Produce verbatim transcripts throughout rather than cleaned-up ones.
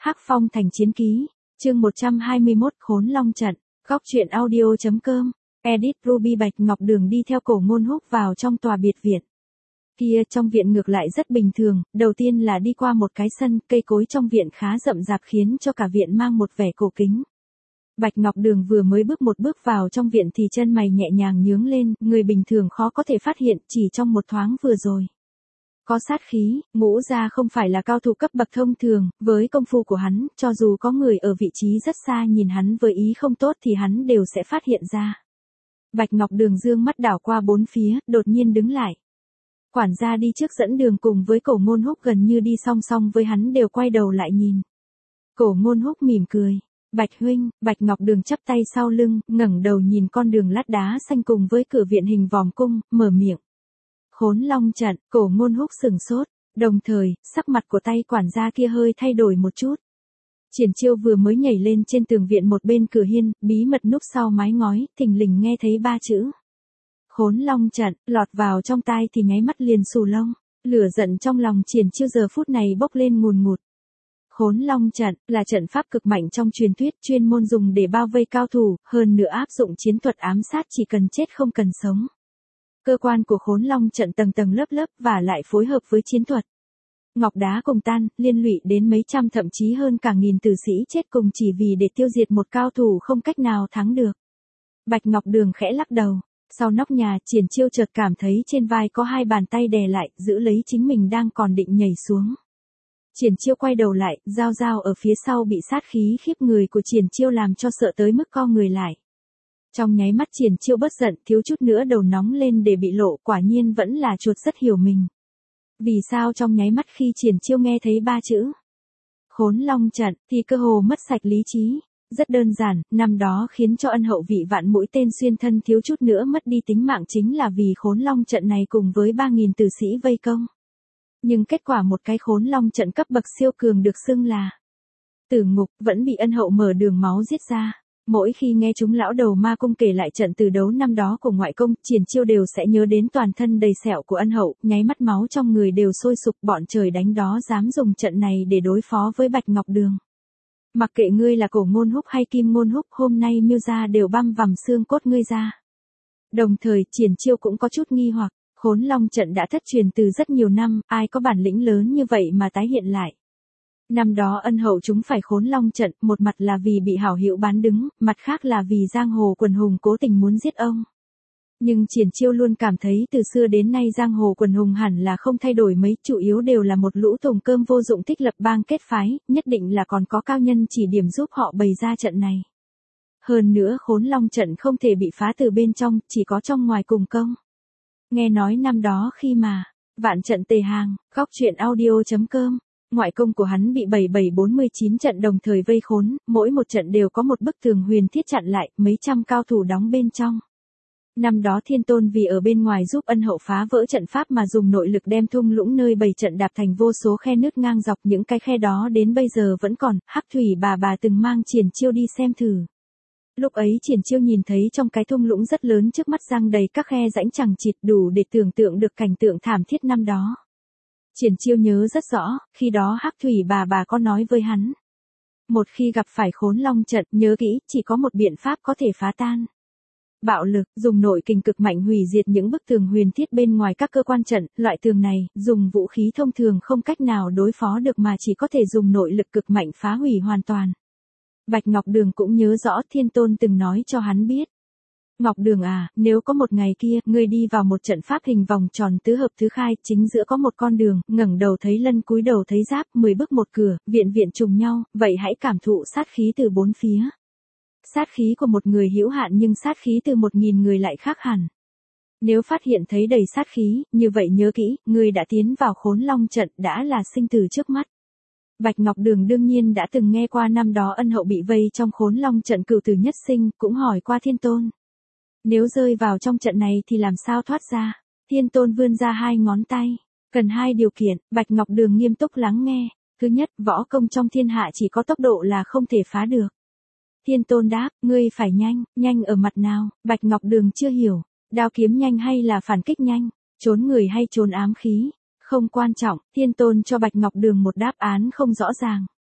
Hắc Phong Thành Chiến Ký, chương một trăm hai mươi mốt Khốn Long Trận, góc truyện audio.com, edit Ruby Bạch Ngọc Đường đi theo Cổ Ngôn Húc vào trong tòa biệt viện. Kia trong viện ngược lại rất bình thường, đầu tiên là đi qua một cái sân, cây cối trong viện khá rậm rạp khiến cho cả viện mang một vẻ cổ kính. Bạch Ngọc Đường vừa mới bước một bước vào trong viện thì chân mày nhẹ nhàng nhướng lên, người bình thường khó có thể phát hiện chỉ trong một thoáng vừa rồi. Có sát khí, Ngũ Gia không phải là cao thủ cấp bậc thông thường, với công phu của hắn, cho dù có người ở vị trí rất xa nhìn hắn với ý không tốt thì hắn đều sẽ phát hiện ra. Bạch Ngọc Đường dương mắt đảo qua bốn phía, đột nhiên đứng lại. Quản gia đi trước dẫn đường cùng với Cổ Ngôn Húc gần như đi song song với hắn đều quay đầu lại nhìn. Cổ Ngôn Húc mỉm cười. Bạch huynh, Bạch Ngọc Đường chắp tay sau lưng, ngẩng đầu nhìn con đường lát đá xanh cùng với cửa viện hình vòm cung, mở miệng. Khốn Long Trận, Cổ Ngôn Húc sừng sốt, đồng thời, sắc mặt của tay quản gia kia hơi thay đổi một chút. Triển Chiêu vừa mới nhảy lên trên tường viện một bên cửa hiên, bí mật núp sau mái ngói, thình lình nghe thấy ba chữ. Khốn Long Trận, lọt vào trong tai thì nháy mắt liền xù lông, lửa giận trong lòng Triển Chiêu giờ phút này bốc lên ngùn ngụt. Khốn Long Trận là trận pháp cực mạnh trong truyền thuyết, chuyên môn dùng để bao vây cao thủ, hơn nữa áp dụng chiến thuật ám sát chỉ cần chết không cần sống. Cơ quan của Khốn Long Trận tầng tầng lớp lớp và lại phối hợp với chiến thuật. Ngọc đá cùng tan, liên lụy đến mấy trăm thậm chí hơn cả nghìn tử sĩ chết cùng chỉ vì để tiêu diệt một cao thủ không cách nào thắng được. Bạch Ngọc Đường khẽ lắc đầu, sau nóc nhà Triển Chiêu chợt cảm thấy trên vai có hai bàn tay đè lại, giữ lấy chính mình đang còn định nhảy xuống. Triển Chiêu quay đầu lại, Giao Giao ở phía sau bị sát khí khiếp người của Triển Chiêu làm cho sợ tới mức co người lại. Trong nháy mắt Triển Chiêu bất giận, thiếu chút nữa đầu nóng lên để bị lộ, quả nhiên vẫn là chuột rất hiểu mình. Vì sao trong nháy mắt khi Triển Chiêu nghe thấy ba chữ Khốn Long Trận thì cơ hồ mất sạch lý trí? Rất đơn giản, năm đó khiến cho ân hậu vị vạn mũi tên xuyên thân thiếu chút nữa mất đi tính mạng chính là vì Khốn Long Trận này cùng với ba nghìn tử sĩ vây công. Nhưng kết quả một cái Khốn Long Trận cấp bậc siêu cường được xưng là tử ngục vẫn bị ân hậu mở đường máu giết ra. Mỗi khi nghe chúng lão đầu ma cung kể lại trận từ đấu năm đó của ngoại công, Triển Chiêu đều sẽ nhớ đến toàn thân đầy sẹo của ân hậu, nháy mắt máu trong người đều sôi sục, bọn trời đánh đó dám dùng trận này để đối phó với Bạch Ngọc Đường. Mặc kệ ngươi là Cổ Ngôn Húc hay Kim Ngôn Húc, hôm nay miêu ra đều băm vằm xương cốt ngươi ra. Đồng thời, Triển Chiêu cũng có chút nghi hoặc, Khốn Long Trận đã thất truyền từ rất nhiều năm, ai có bản lĩnh lớn như vậy mà tái hiện lại. Năm đó ân hậu chúng phải Khốn Long Trận, một mặt là vì bị hảo hữu bán đứng, mặt khác là vì giang hồ quần hùng cố tình muốn giết ông. Nhưng Triển Chiêu luôn cảm thấy từ xưa đến nay giang hồ quần hùng hẳn là không thay đổi mấy, chủ yếu đều là một lũ tùng cơm vô dụng thích lập bang kết phái, nhất định là còn có cao nhân chỉ điểm giúp họ bày ra trận này. Hơn nữa Khốn Long Trận không thể bị phá từ bên trong, chỉ có trong ngoài cùng công. Nghe nói năm đó khi mà vạn trận tề hàng, góc truyện audio.com, ngoại công của hắn bị bảy bảy bốn mươi chín trận đồng thời vây khốn, mỗi một trận đều có một bức tường huyền thiết chặn lại, mấy trăm cao thủ đóng bên trong. Năm đó Thiên Tôn vì ở bên ngoài giúp ân hậu phá vỡ trận pháp mà dùng nội lực đem thung lũng nơi bảy trận đạp thành vô số khe nứt ngang dọc, những cái khe đó đến bây giờ vẫn còn, Hắc Thủy bà bà từng mang Triển Chiêu đi xem thử. Lúc ấy Triển Chiêu nhìn thấy trong cái thung lũng rất lớn trước mắt giăng đầy các khe rãnh chằng chịt đủ để tưởng tượng được cảnh tượng thảm thiết năm đó. Triển Chiêu nhớ rất rõ, khi đó Hắc Thủy bà bà có nói với hắn. Một khi gặp phải Khốn Long Trận, nhớ kỹ, chỉ có một biện pháp có thể phá tan. Bạo lực, dùng nội kình cực mạnh hủy diệt những bức tường huyền thiết bên ngoài các cơ quan trận, loại tường này, dùng vũ khí thông thường không cách nào đối phó được mà chỉ có thể dùng nội lực cực mạnh phá hủy hoàn toàn. Bạch Ngọc Đường cũng nhớ rõ Thiên Tôn từng nói cho hắn biết. Ngọc Đường à, nếu có một ngày kia, ngươi đi vào một trận pháp hình vòng tròn tứ hợp thứ khai, chính giữa có một con đường, ngẩng đầu thấy lân cúi đầu thấy giáp, mười bước một cửa, viện viện trùng nhau, vậy hãy cảm thụ sát khí từ bốn phía. Sát khí của một người hữu hạn nhưng sát khí từ một nghìn người lại khác hẳn. Nếu phát hiện thấy đầy sát khí, như vậy nhớ kỹ, ngươi đã tiến vào Khốn Long Trận, đã là sinh tử trước mắt. Bạch Ngọc Đường đương nhiên đã từng nghe qua năm đó ân hậu bị vây trong Khốn Long Trận cửu tử nhất sinh, cũng hỏi qua Thiên Tôn. Nếu rơi vào trong trận này thì làm sao thoát ra? Thiên Tôn vươn ra hai ngón tay. Cần hai điều kiện, Bạch Ngọc Đường nghiêm túc lắng nghe. Thứ nhất, võ công trong thiên hạ chỉ có tốc độ là không thể phá được. Thiên Tôn đáp, ngươi phải nhanh, nhanh ở mặt nào? Bạch Ngọc Đường chưa hiểu. Đao kiếm nhanh hay là phản kích nhanh? Trốn người hay trốn ám khí? Không quan trọng, Thiên Tôn cho Bạch Ngọc Đường một đáp án không rõ ràng.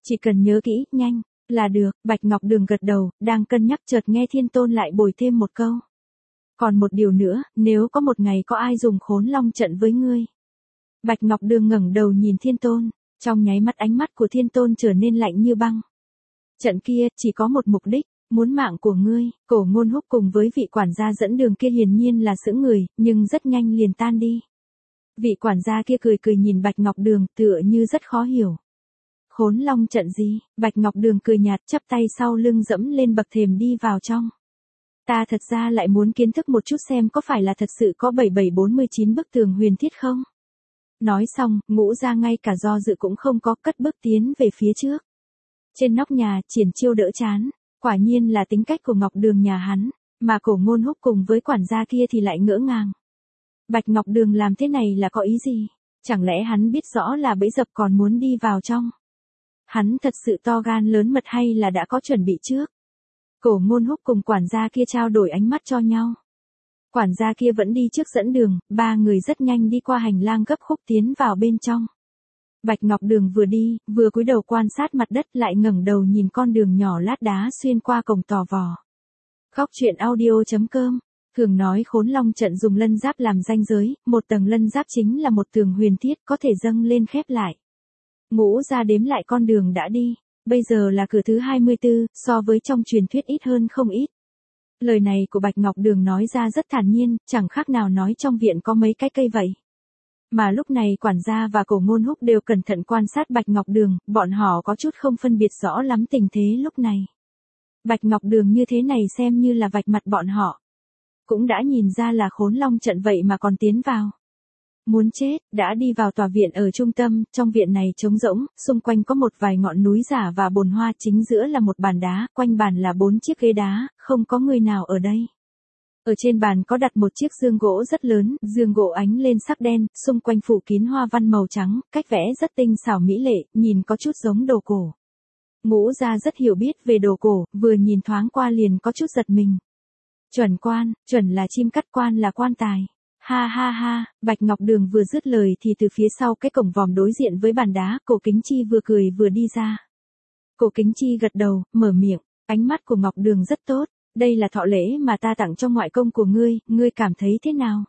Chỉ cần nhớ kỹ, nhanh, là được, Bạch Ngọc Đường gật đầu, đang cân nhắc chợt nghe Thiên Tôn lại bồi thêm một câu. Còn một điều nữa, nếu có một ngày có ai dùng khốn long trận với ngươi. Bạch Ngọc Đường ngẩng đầu nhìn Thiên Tôn, trong nháy mắt ánh mắt của Thiên Tôn trở nên lạnh như băng. Trận kia, chỉ có một mục đích, muốn mạng của ngươi. Cổ Ngôn Húc cùng với vị quản gia dẫn đường kia hiển nhiên là sững người, nhưng rất nhanh liền tan đi. Vị quản gia kia cười cười nhìn Bạch Ngọc Đường, tựa như rất khó hiểu. Khốn long trận gì? Bạch Ngọc Đường cười nhạt, chắp tay sau lưng dẫm lên bậc thềm đi vào trong. Ta thật ra lại muốn kiến thức một chút xem có phải là thật sự có bảy bảy bốn mươi chín bức tường huyền thiết không? Nói xong, Ngũ Gia ngay cả do dự cũng không có, cất bước tiến về phía trước. Trên nóc nhà, Triển Chiêu đỡ chán, quả nhiên là tính cách của Ngọc Đường nhà hắn, mà Cổ Ngôn Húc cùng với quản gia kia thì lại ngỡ ngàng. Bạch Ngọc Đường làm thế này là có ý gì? Chẳng lẽ hắn biết rõ là bẫy dập còn muốn đi vào trong? Hắn thật sự to gan lớn mật hay là đã có chuẩn bị trước? Cổ Ngôn Húc cùng quản gia kia trao đổi ánh mắt cho nhau. Quản gia kia vẫn đi trước dẫn đường, ba người rất nhanh đi qua hành lang gấp khúc tiến vào bên trong. Bạch Ngọc Đường vừa đi, vừa cúi đầu quan sát mặt đất lại ngẩng đầu nhìn con đường nhỏ lát đá xuyên qua cổng tò vò. Góc truyện audio chấm com, thường nói khốn long trận dùng lân giáp làm ranh giới, một tầng lân giáp chính là một tường huyền thiết có thể dâng lên khép lại. Ngũ Gia đếm lại con đường đã đi, bây giờ là cửa thứ hai mươi tư, so với trong truyền thuyết ít hơn không ít. Lời này của Bạch Ngọc Đường nói ra rất thản nhiên, chẳng khác nào nói trong viện có mấy cái cây vậy. Mà lúc này quản gia và Cổ Ngôn Húc đều cẩn thận quan sát Bạch Ngọc Đường, bọn họ có chút không phân biệt rõ lắm tình thế lúc này. Bạch Ngọc Đường như thế này xem như là vạch mặt bọn họ. Cũng đã nhìn ra là khốn long trận vậy mà còn tiến vào. Muốn chết, đã đi vào tòa viện ở trung tâm, trong viện này trống rỗng, xung quanh có một vài ngọn núi giả và bồn hoa, chính giữa là một bàn đá, quanh bàn là bốn chiếc ghế đá, không có người nào ở đây. Ở trên bàn có đặt một chiếc giường gỗ rất lớn, giường gỗ ánh lên sắc đen, xung quanh phủ kín hoa văn màu trắng, cách vẽ rất tinh xảo mỹ lệ, nhìn có chút giống đồ cổ. Ngũ Gia rất hiểu biết về đồ cổ, vừa nhìn thoáng qua liền có chút giật mình. Chuẩn quan, chuẩn là chim cắt, quan là quan tài. Ha ha ha, Bạch Ngọc Đường vừa dứt lời thì từ phía sau cái cổng vòm đối diện với bàn đá, Cổ Kính Chi vừa cười vừa đi ra. Cổ Kính Chi gật đầu, mở miệng, ánh mắt của Ngọc Đường rất tốt, đây là thọ lễ mà ta tặng cho ngoại công của ngươi, ngươi cảm thấy thế nào?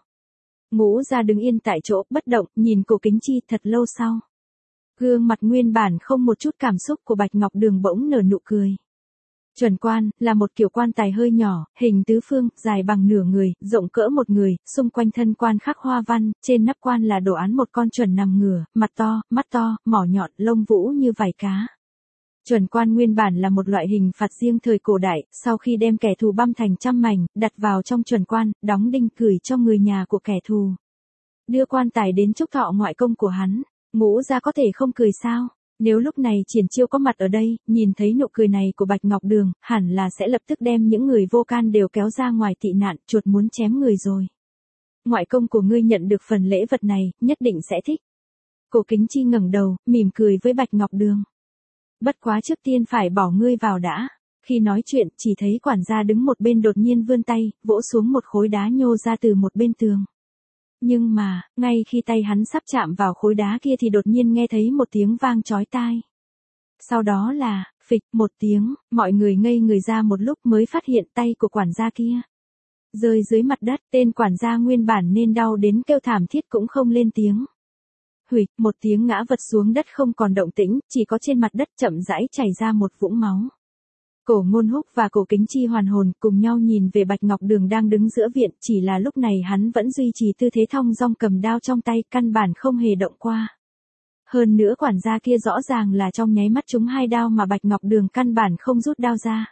Ngũ Gia đứng yên tại chỗ, bất động, nhìn Cổ Kính Chi thật lâu sau. Gương mặt nguyên bản không một chút cảm xúc của Bạch Ngọc Đường bỗng nở nụ cười. Chuẩn quan, là một kiểu quan tài hơi nhỏ, hình tứ phương, dài bằng nửa người, rộng cỡ một người, xung quanh thân quan khắc hoa văn, trên nắp quan là đồ án một con chuẩn nằm ngửa, mặt to, mắt to, mỏ nhọn, lông vũ như vảy cá. Chuẩn quan nguyên bản là một loại hình phạt riêng thời cổ đại, sau khi đem kẻ thù băm thành trăm mảnh, đặt vào trong chuẩn quan, đóng đinh gửi cho người nhà của kẻ thù. Đưa quan tài đến chúc thọ ngoại công của hắn, Ngũ Gia có thể không cười sao? Nếu lúc này Triển Chiêu có mặt ở đây, nhìn thấy nụ cười này của Bạch Ngọc Đường, hẳn là sẽ lập tức đem những người vô can đều kéo ra ngoài tị nạn, chuột muốn chém người rồi. Ngoại công của ngươi nhận được phần lễ vật này, nhất định sẽ thích. Cổ Kính Chi ngẩng đầu, mỉm cười với Bạch Ngọc Đường. Bất quá trước tiên phải bỏ ngươi vào đã. Khi nói chuyện, chỉ thấy quản gia đứng một bên đột nhiên vươn tay, vỗ xuống một khối đá nhô ra từ một bên tường. Nhưng mà, ngay khi tay hắn sắp chạm vào khối đá kia thì đột nhiên nghe thấy một tiếng vang chói tai. Sau đó là, phịch, một tiếng, mọi người ngây người ra một lúc mới phát hiện tay của quản gia kia. Rơi dưới mặt đất, tên quản gia nguyên bản nên đau đến kêu thảm thiết cũng không lên tiếng. Huỵch, một tiếng ngã vật xuống đất không còn động tĩnh, chỉ có trên mặt đất chậm rãi chảy ra một vũng máu. Cổ Ngôn Húc và Cổ Kính Chi hoàn hồn cùng nhau nhìn về Bạch Ngọc Đường đang đứng giữa viện, chỉ là lúc này hắn vẫn duy trì tư thế thong dong cầm đao trong tay, căn bản không hề động qua. Hơn nữa quản gia kia rõ ràng là trong nháy mắt trúng hai đao mà Bạch Ngọc Đường căn bản không rút đao ra.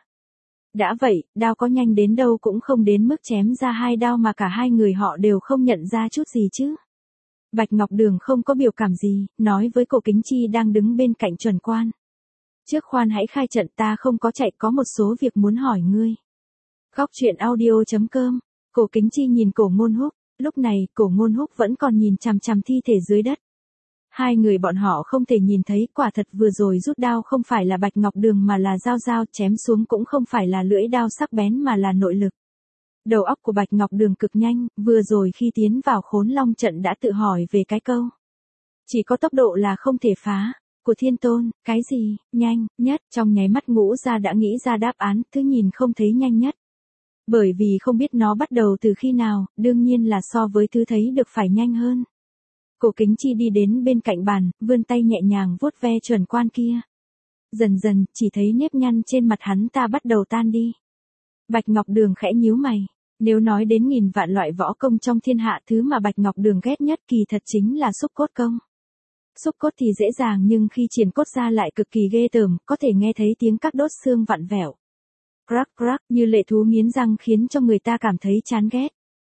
Đã vậy, đao có nhanh đến đâu cũng không đến mức chém ra hai đao mà cả hai người họ đều không nhận ra chút gì chứ. Bạch Ngọc Đường không có biểu cảm gì, nói với Cổ Kính Chi đang đứng bên cạnh chuẩn quan. Trước khoan hãy khai trận, ta không có chạy, có một số việc muốn hỏi ngươi. Góc truyện audio chấm com, Cổ Kính Chi nhìn Cổ Ngôn Húc, lúc này Cổ Ngôn Húc vẫn còn nhìn chằm chằm thi thể dưới đất. Hai người bọn họ không thể nhìn thấy, quả thật vừa rồi rút đao không phải là Bạch Ngọc Đường mà là dao dao, chém xuống cũng không phải là lưỡi đao sắc bén mà là nội lực. Đầu óc của Bạch Ngọc Đường cực nhanh, vừa rồi khi tiến vào khốn long trận đã tự hỏi về cái câu. Chỉ có tốc độ là không thể phá. Của thiên tôn, cái gì, nhanh, nhất, trong nháy mắt Ngũ Gia đã nghĩ ra đáp án, thứ nhìn không thấy nhanh nhất. Bởi vì không biết nó bắt đầu từ khi nào, đương nhiên là so với thứ thấy được phải nhanh hơn. Cổ Kính Chi đi đến bên cạnh bàn, vươn tay nhẹ nhàng vuốt ve chuẩn quan kia. Dần dần, chỉ thấy nếp nhăn trên mặt hắn ta bắt đầu tan đi. Bạch Ngọc Đường khẽ nhíu mày. Nếu nói đến nghìn vạn loại võ công trong thiên hạ, thứ mà Bạch Ngọc Đường ghét nhất kỳ thật chính là xúc cốt công. Xúc cốt thì dễ dàng nhưng khi triển cốt ra lại cực kỳ ghê tởm, có thể nghe thấy tiếng các đốt xương vặn vẹo. Crack crack như lệ thú nghiến răng khiến cho người ta cảm thấy chán ghét.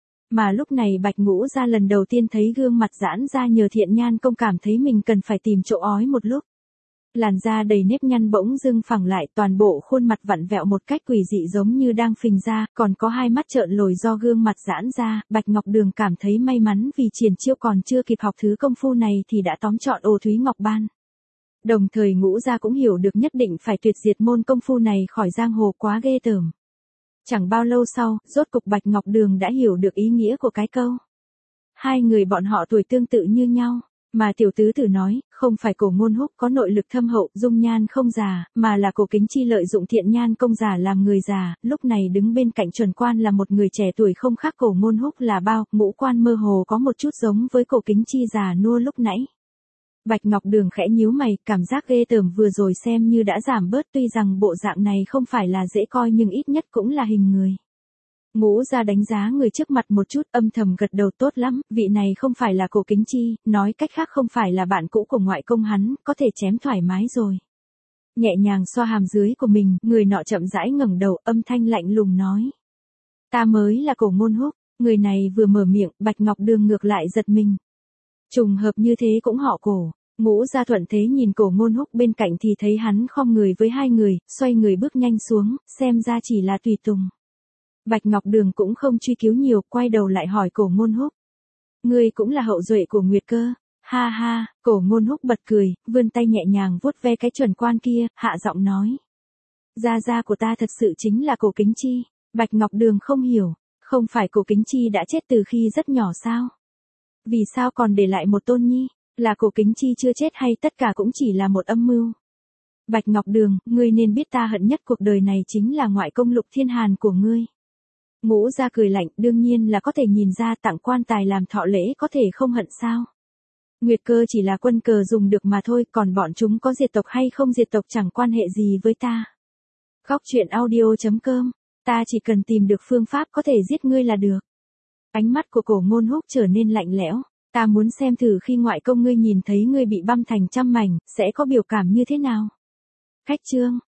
Mà lúc này Bạch Ngũ Gia lần đầu tiên thấy gương mặt giãn ra nhờ thiện nhan công cảm thấy mình cần phải tìm chỗ ói một lúc. Làn da đầy nếp nhăn bỗng dưng phẳng lại, toàn bộ khuôn mặt vặn vẹo một cách quỷ dị giống như đang phình ra, còn có hai mắt trợn lồi do gương mặt giãn ra. Bạch Ngọc Đường cảm thấy may mắn vì Triển Chiêu còn chưa kịp học thứ công phu này thì đã tóm trọn Ô Thúy Ngọc Ban. Đồng thời Ngũ Gia cũng hiểu được nhất định phải tuyệt diệt môn công phu này khỏi giang hồ quá ghê tởm. Chẳng bao lâu sau, rốt cục Bạch Ngọc Đường đã hiểu được ý nghĩa của cái câu. Hai người bọn họ tuổi tương tự như nhau. Mà tiểu tứ tử nói, không phải Cổ Ngôn Húc có nội lực thâm hậu, dung nhan không già, mà là Cổ Kính Chi lợi dụng thiện nhan công giả làm người già, lúc này đứng bên cạnh chuẩn quan là một người trẻ tuổi không khác Cổ Ngôn Húc là bao, ngũ quan mơ hồ có một chút giống với Cổ Kính Chi già nua lúc nãy. Bạch Ngọc Đường khẽ nhíu mày, cảm giác ghê tởm vừa rồi xem như đã giảm bớt, tuy rằng bộ dạng này không phải là dễ coi nhưng ít nhất cũng là hình người. Ngũ Gia đánh giá người trước mặt một chút, âm thầm gật đầu, tốt lắm, vị này không phải là Cổ Kính Chi, nói cách khác không phải là bạn cũ của ngoại công hắn, có thể chém thoải mái rồi. Nhẹ nhàng xoa hàm dưới của mình, người nọ chậm rãi ngẩng đầu, âm thanh lạnh lùng nói. Ta mới là Cổ Ngôn Húc. Người này vừa mở miệng, Bạch Ngọc Đường ngược lại giật mình. Trùng hợp như thế cũng họ Cổ. Ngũ Gia thuận thế nhìn Cổ Ngôn Húc bên cạnh thì thấy hắn khom người với hai người, xoay người bước nhanh xuống, xem ra chỉ là tùy tùng. Bạch Ngọc Đường cũng không truy cứu nhiều, quay đầu lại hỏi Cổ Ngôn Húc. Ngươi cũng là hậu duệ của Nguyệt Cơ. Ha ha, Cổ Ngôn Húc bật cười, vươn tay nhẹ nhàng vuốt ve cái chuẩn quan kia, hạ giọng nói. Gia gia của ta thật sự chính là Cổ Kính Chi. Bạch Ngọc Đường không hiểu, không phải Cổ Kính Chi đã chết từ khi rất nhỏ sao? Vì sao còn để lại một tôn nhi? Là Cổ Kính Chi chưa chết hay tất cả cũng chỉ là một âm mưu? Bạch Ngọc Đường, ngươi nên biết ta hận nhất cuộc đời này chính là ngoại công Lục Thiên Hàn của ngươi. Ngũ Gia cười lạnh, đương nhiên là có thể nhìn ra tặng quan tài làm thọ lễ có thể không hận sao. Nguyệt Cơ chỉ là quân cờ dùng được mà thôi, còn bọn chúng có diệt tộc hay không diệt tộc chẳng quan hệ gì với ta. Góc truyện audio chấm com, ta chỉ cần tìm được phương pháp có thể giết ngươi là được. Ánh mắt của Cổ Ngôn Húc trở nên lạnh lẽo, ta muốn xem thử khi ngoại công ngươi nhìn thấy ngươi bị băm thành trăm mảnh, sẽ có biểu cảm như thế nào. Khách chương.